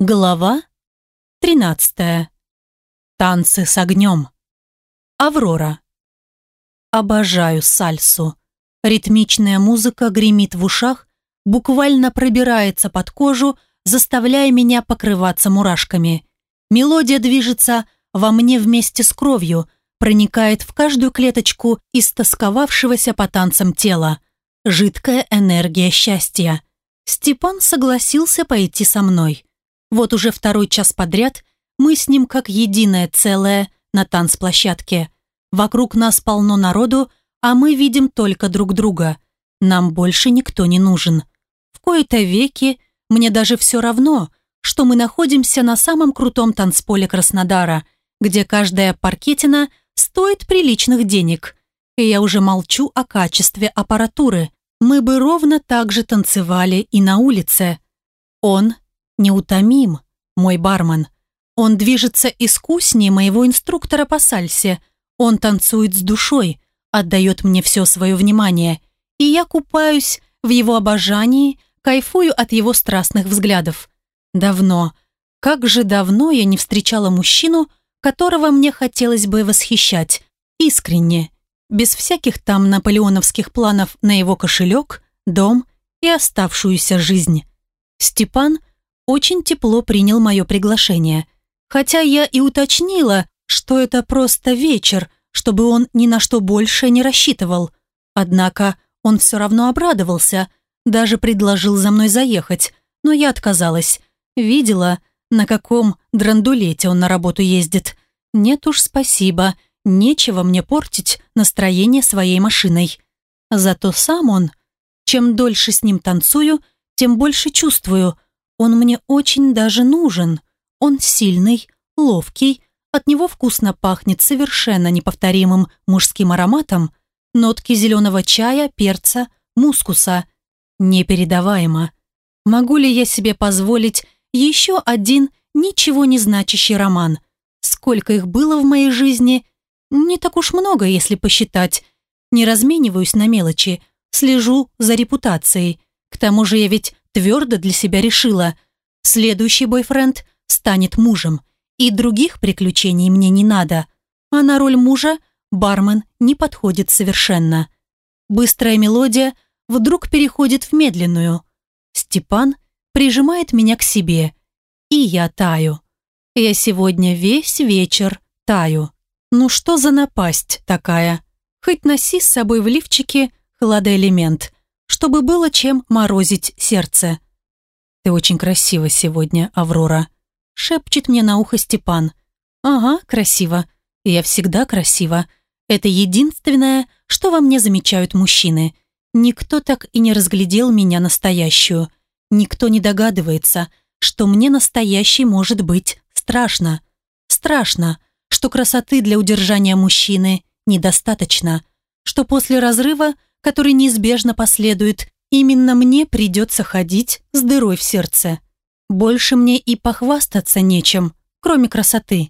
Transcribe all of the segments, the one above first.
Глава 13. Танцы с огнем. Аврора. Обожаю сальсу. Ритмичная музыка гремит в ушах, буквально пробирается под кожу, заставляя меня покрываться мурашками. Мелодия движется во мне вместе с кровью, проникает в каждую клеточку истосковавшегося по танцам тела. Жидкая энергия счастья. Степан согласился пойти со мной. Вот уже второй час подряд мы с ним как единое целое на танцплощадке. Вокруг нас полно народу, а мы видим только друг друга. Нам больше никто не нужен. В кои-то веки мне даже все равно, что мы находимся на самом крутом танцполе Краснодара, где каждая паркетина стоит приличных денег. И я уже молчу о качестве аппаратуры. Мы бы ровно так же танцевали и на улице. Он неутомим, мой бармен. Он движется искуснее моего инструктора по сальсе. Он танцует с душой, отдает мне все свое внимание. И я купаюсь в его обожании, кайфую от его страстных взглядов. Давно, как же давно я не встречала мужчину, которого мне хотелось бы восхищать. Искренне, без всяких там наполеоновских планов на его кошелек, дом и оставшуюся жизнь. Степан очень тепло принял мое приглашение. Хотя я и уточнила, что это просто вечер, чтобы он ни на что больше не рассчитывал. Однако он все равно обрадовался, даже предложил за мной заехать, но я отказалась. Видела, на каком драндулете он на работу ездит. Нет уж, спасибо, нечего мне портить настроение своей машиной. Зато сам он, чем дольше с ним танцую, тем больше чувствую, он мне очень даже нужен. Он сильный, ловкий, от него вкусно пахнет совершенно неповторимым мужским ароматом, нотки зеленого чая, перца, мускуса. Непередаваемо. Могу ли я себе позволить еще один ничего не значащий роман? Сколько их было в моей жизни? Не так уж много, если посчитать. Не размениваюсь на мелочи, слежу за репутацией. К тому же я ведь твердо для себя решила, следующий бойфренд станет мужем, и других приключений мне не надо, а на роль мужа бармен не подходит совершенно. Быстрая мелодия вдруг переходит в медленную. Степан прижимает меня к себе, и я таю. Я сегодня весь вечер таю. Ну что за напасть такая? Хоть носи с собой в лифчике хладоэлемент, чтобы было чем морозить сердце. «Ты очень красива сегодня, Аврора», — шепчет мне на ухо Степан. «Ага, красиво. Я всегда красива. Это единственное, что во мне замечают мужчины. Никто так и не разглядел меня настоящую. Никто не догадывается, что мне настоящей может быть страшно. Страшно, что красоты для удержания мужчины недостаточно, что после разрыва, который неизбежно последует, именно мне придется ходить с дырой в сердце. Больше мне и похвастаться нечем, кроме красоты.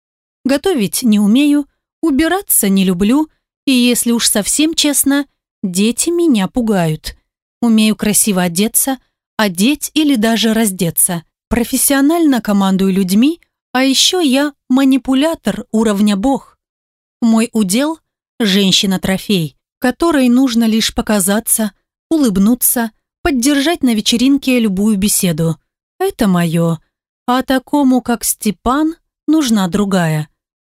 Готовить не умею, убираться не люблю, и если уж совсем честно, дети меня пугают. Умею красиво одеться, одеть или даже раздеться. Профессионально командую людьми, а еще я манипулятор уровня бог. Мой удел – женщина-трофей, которой нужно лишь показаться, улыбнуться, поддержать на вечеринке любую беседу. Это мое. А такому, как Степан, нужна другая.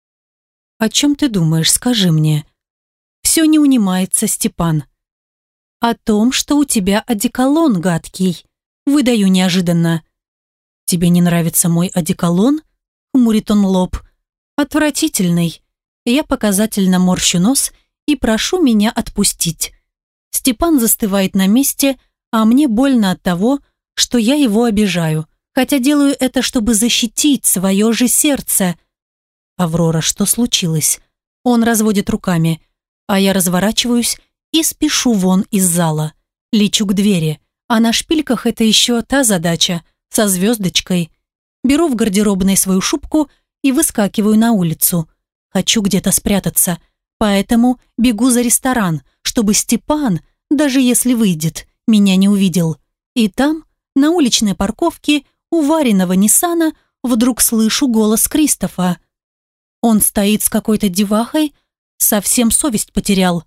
«О чем ты думаешь, скажи мне?» Все не унимается Степан. «О том, что у тебя одеколон гадкий». Выдаю неожиданно. «Тебе не нравится мой одеколон?» Хмурит он лоб. «Отвратительный». Я показательно морщу нос и прошу меня отпустить. Степан застывает на месте, а мне больно от того, что я его обижаю, хотя делаю это, чтобы защитить свое же сердце. «Аврора, что случилось?» Он разводит руками, а я разворачиваюсь и спешу вон из зала. Лечу к двери, а на шпильках это еще та задача, со звездочкой. Беру в гардеробной свою шубку и выскакиваю на улицу. Хочу где-то спрятаться, поэтому бегу за ресторан, чтобы Степан, даже если выйдет, меня не увидел. И там, на уличной парковке, у Вариного Ниссана вдруг слышу голос Кристофа. Он стоит с какой-то девахой, совсем совесть потерял.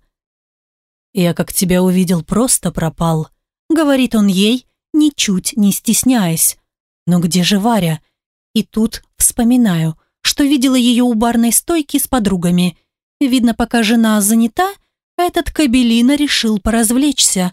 «Я как тебя увидел, просто пропал», — говорит он ей, ничуть не стесняясь. «Но где же Варя?» И тут вспоминаю, что видела ее у барной стойки с подругами. Видно, пока жена занята, этот кобелина решил поразвлечься.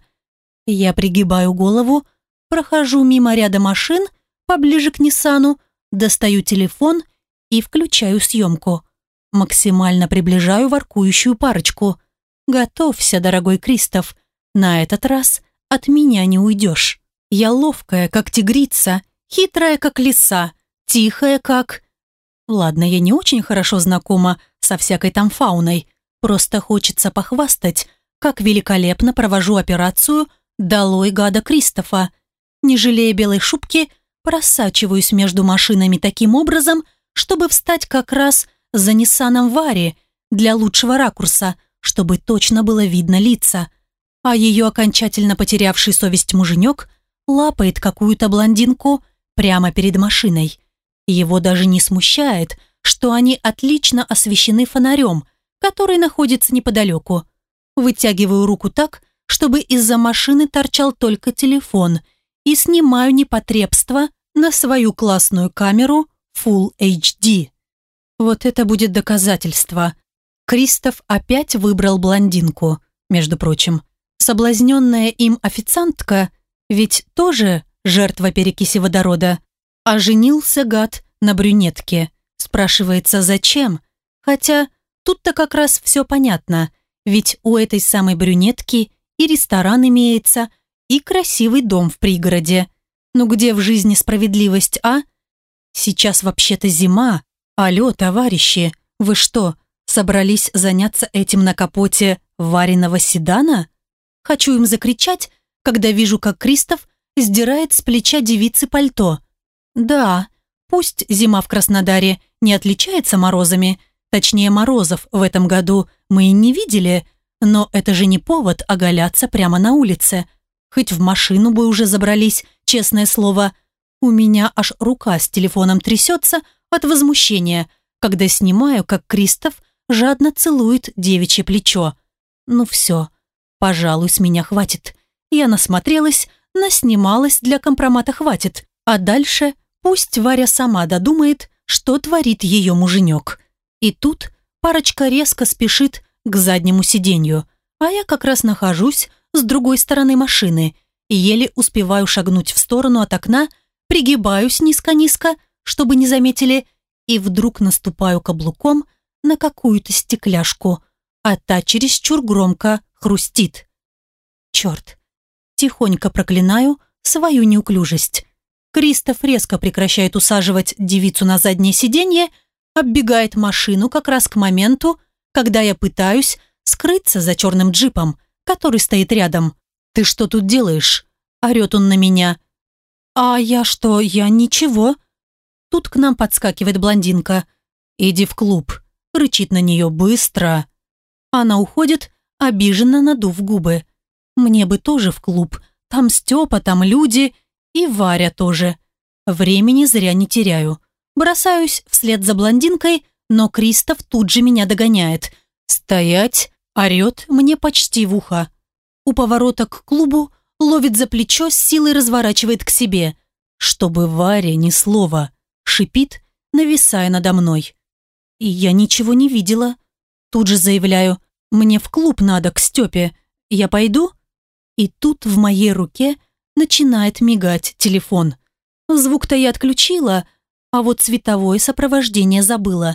Я пригибаю голову, прохожу мимо ряда машин, поближе к Ниссану, достаю телефон и включаю съемку. Максимально приближаю воркующую парочку. Готовься, дорогой Кристоф, на этот раз от меня не уйдешь. Я ловкая, как тигрица, хитрая, как лиса, тихая, как... Ладно, я не очень хорошо знакома со всякой там фауной, просто хочется похвастать, как великолепно провожу операцию «Долой гада Кристофа». Не жалея белой шубки, просачиваюсь между машинами таким образом, чтобы встать как раз за Ниссаном Вари для лучшего ракурса, чтобы точно было видно лица. А ее окончательно потерявший совесть муженек лапает какую-то блондинку прямо перед машиной. Его даже не смущает, что они отлично освещены фонарем, который находится неподалеку. Вытягиваю руку так, чтобы из-за машины торчал только телефон, и снимаю непотребство на свою классную камеру Full HD. Вот это будет доказательство. Кристоф опять выбрал блондинку, между прочим. Соблазненная им официантка ведь тоже жертва перекиси водорода. А женился гад на брюнетке. Спрашивается, зачем? Хотя тут-то как раз все понятно, ведь у этой самой брюнетки и ресторан имеется, и красивый дом в пригороде. Ну где в жизни справедливость, а? Сейчас вообще-то зима. Алло, товарищи, вы что, собрались заняться этим на капоте Вариного седана? Хочу им закричать, когда вижу, как Кристоф сдирает с плеча девицы пальто. Да, пусть зима в Краснодаре не отличается морозами, точнее морозов в этом году мы и не видели, но это же не повод оголяться прямо на улице. Хоть в машину бы уже забрались, честное слово. У меня аж рука с телефоном трясется от возмущения, когда снимаю, как Кристоф жадно целует девичье плечо. Ну все, пожалуй, с меня хватит. Я насмотрелась, наснималась, для компромата хватит. А дальше пусть Варя сама додумает, что творит ее муженек. И тут парочка резко спешит к заднему сиденью, а я как раз нахожусь с другой стороны машины и еле успеваю шагнуть в сторону от окна, пригибаюсь низко-низко, чтобы не заметили, и вдруг наступаю каблуком на какую-то стекляшку, а та чересчур громко хрустит. Черт! Тихонько проклинаю свою неуклюжесть. Кристоф резко прекращает усаживать девицу на заднее сиденье, оббегает машину как раз к моменту, когда я пытаюсь скрыться за черным джипом, который стоит рядом. «Ты что тут делаешь?» – орет он на меня. «А я что? Я ничего». Тут к нам подскакивает блондинка. «Иди в клуб», – рычит на нее быстро. Она уходит, обиженно надув губы. «Мне бы тоже в клуб. Там Степа, там люди. И Варя тоже. Времени зря не теряю. Бросаюсь вслед за блондинкой, но Кристоф тут же меня догоняет. «Стоять!» – орет мне почти в ухо. У поворота к клубу ловит за плечо, с силой разворачивает к себе. «Чтобы Варя ни слова!» – шипит, нависая надо мной. И я ничего не видела. Тут же заявляю: «Мне в клуб надо, к Степе. Я пойду?» И тут в моей руке начинает мигать телефон. Звук-то я отключила, а вот цветовое сопровождение забыла.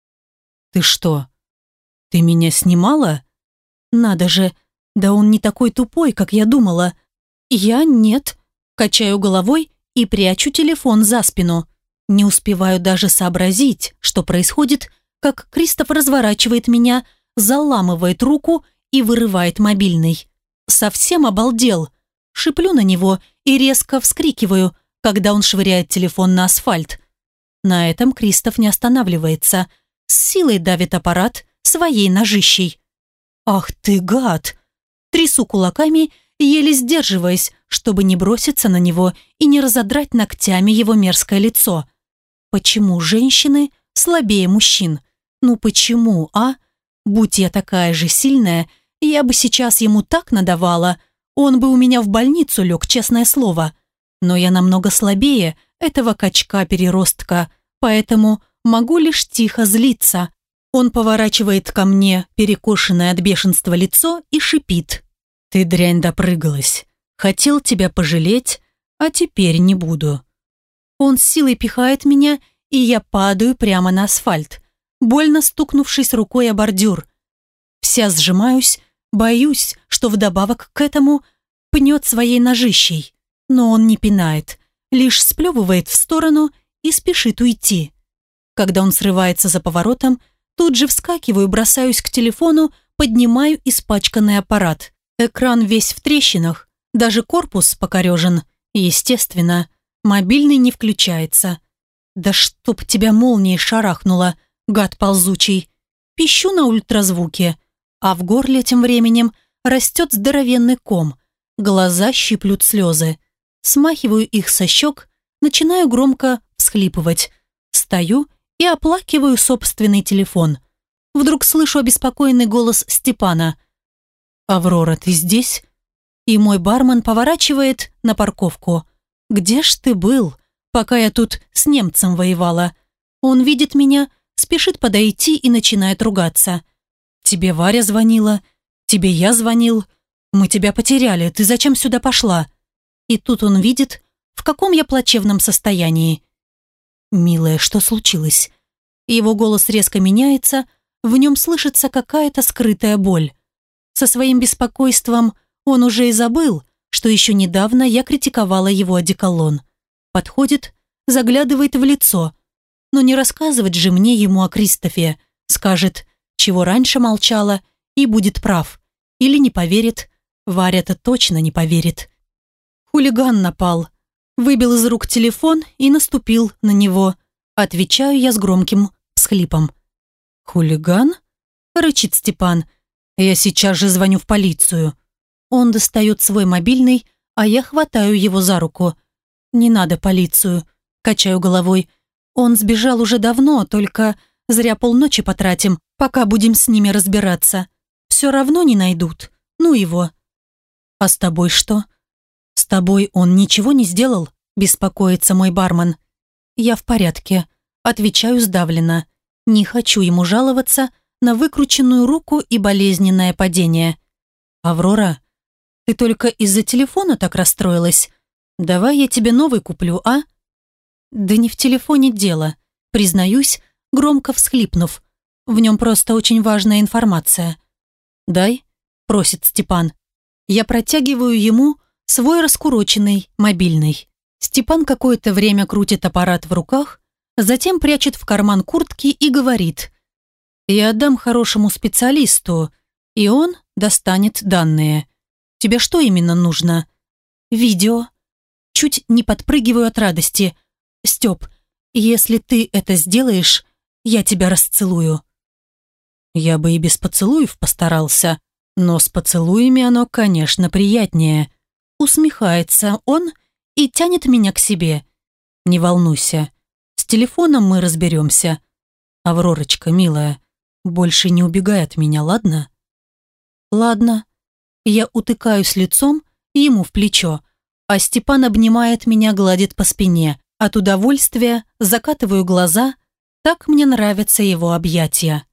«Ты что? Ты меня снимала?» «Надо же, да он не такой тупой, как я думала». «Я нет». Качаю головой и прячу телефон за спину. Не успеваю даже сообразить, что происходит, как Кристоф разворачивает меня, заламывает руку и вырывает мобильный. Совсем обалдел. Шиплю на него и резко вскрикиваю, когда он швыряет телефон на асфальт. На этом Кристоф не останавливается. С силой давит аппарат своей ножищей. «Ах ты, гад!» Трясу кулаками еле сдерживаясь, чтобы не броситься на него и не разодрать ногтями его мерзкое лицо. Почему женщины слабее мужчин? Ну почему, а? Будь я такая же сильная, я бы сейчас ему так надавала, он бы у меня в больницу лег, честное слово. Но я намного слабее этого качка-переростка, поэтому могу лишь тихо злиться. Он поворачивает ко мне перекошенное от бешенства лицо и шипит. «Ты, дрянь, допрыгалась. Хотел тебя пожалеть, а теперь не буду». Он с силой пихает меня, и я падаю прямо на асфальт, больно стукнувшись рукой о бордюр. Вся сжимаюсь, боюсь, что вдобавок к этому пнет своей ножищей. Но он не пинает, лишь сплевывает в сторону и спешит уйти. Когда он срывается за поворотом, тут же вскакиваю, бросаюсь к телефону, поднимаю испачканный аппарат. Экран весь в трещинах, даже корпус покорежен. Естественно, мобильный не включается. Да чтоб тебя молнией шарахнуло, гад ползучий. Пищу на ультразвуке, а в горле тем временем растет здоровенный ком. Глаза щиплют слезы. Смахиваю их со щек, начинаю громко всхлипывать. Стою и оплакиваю собственный телефон. Вдруг слышу обеспокоенный голос Степана. «Аврора, ты здесь?» И мой бармен поворачивает на парковку. «Где ж ты был, пока я тут с немцем воевала?» Он видит меня, спешит подойти и начинает ругаться. «Тебе Варя звонила, тебе я звонил. Мы тебя потеряли, ты зачем сюда пошла?» И тут он видит, в каком я плачевном состоянии. «Милая, что случилось?» Его голос резко меняется, в нем слышится какая-то скрытая боль. Со своим беспокойством он уже и забыл, что еще недавно я критиковала его одеколон. Подходит, заглядывает в лицо. Но не рассказывать же мне ему о Кристофе. Скажет, чего раньше молчала, и будет прав. Или не поверит. Варя-то точно не поверит. Хулиган напал. Выбил из рук телефон и наступил на него. Отвечаю я с громким всхлипом. «Хулиган?» – рычит Степан. «Я сейчас же звоню в полицию». Он достает свой мобильный, а я хватаю его за руку. «Не надо полицию», – качаю головой. «Он сбежал уже давно, только зря полночи потратим, пока будем с ними разбираться. Все равно не найдут. Ну его». «А с тобой что?» «С тобой он ничего не сделал?» – беспокоится мой бармен. «Я в порядке», – отвечаю сдавленно. Не хочу ему жаловаться на выкрученную руку и болезненное падение. «Аврора, ты только из-за телефона так расстроилась? Давай я тебе новый куплю, а?» «Да не в телефоне дело», признаюсь, громко всхлипнув. «В нем просто очень важная информация». «Дай», просит Степан. Я протягиваю ему свой раскуроченный мобильный. Степан какое-то время крутит аппарат в руках, затем прячет в карман куртки и говорит: «Я отдам хорошему специалисту, и он достанет данные. Тебе что именно нужно?» «Видео». Чуть не подпрыгиваю от радости. «Степ, если ты это сделаешь, я тебя расцелую». Я бы и без поцелуев постарался, но с поцелуями оно, конечно, приятнее. Усмехается он и тянет меня к себе. «Не волнуйся, с телефоном мы разберемся. Авророчка, милая, больше не убегай от меня, ладно?» «Ладно». Я утыкаюсь лицом ему в плечо, а Степан обнимает меня, гладит по спине. От удовольствия закатываю глаза, так мне нравятся его объятия.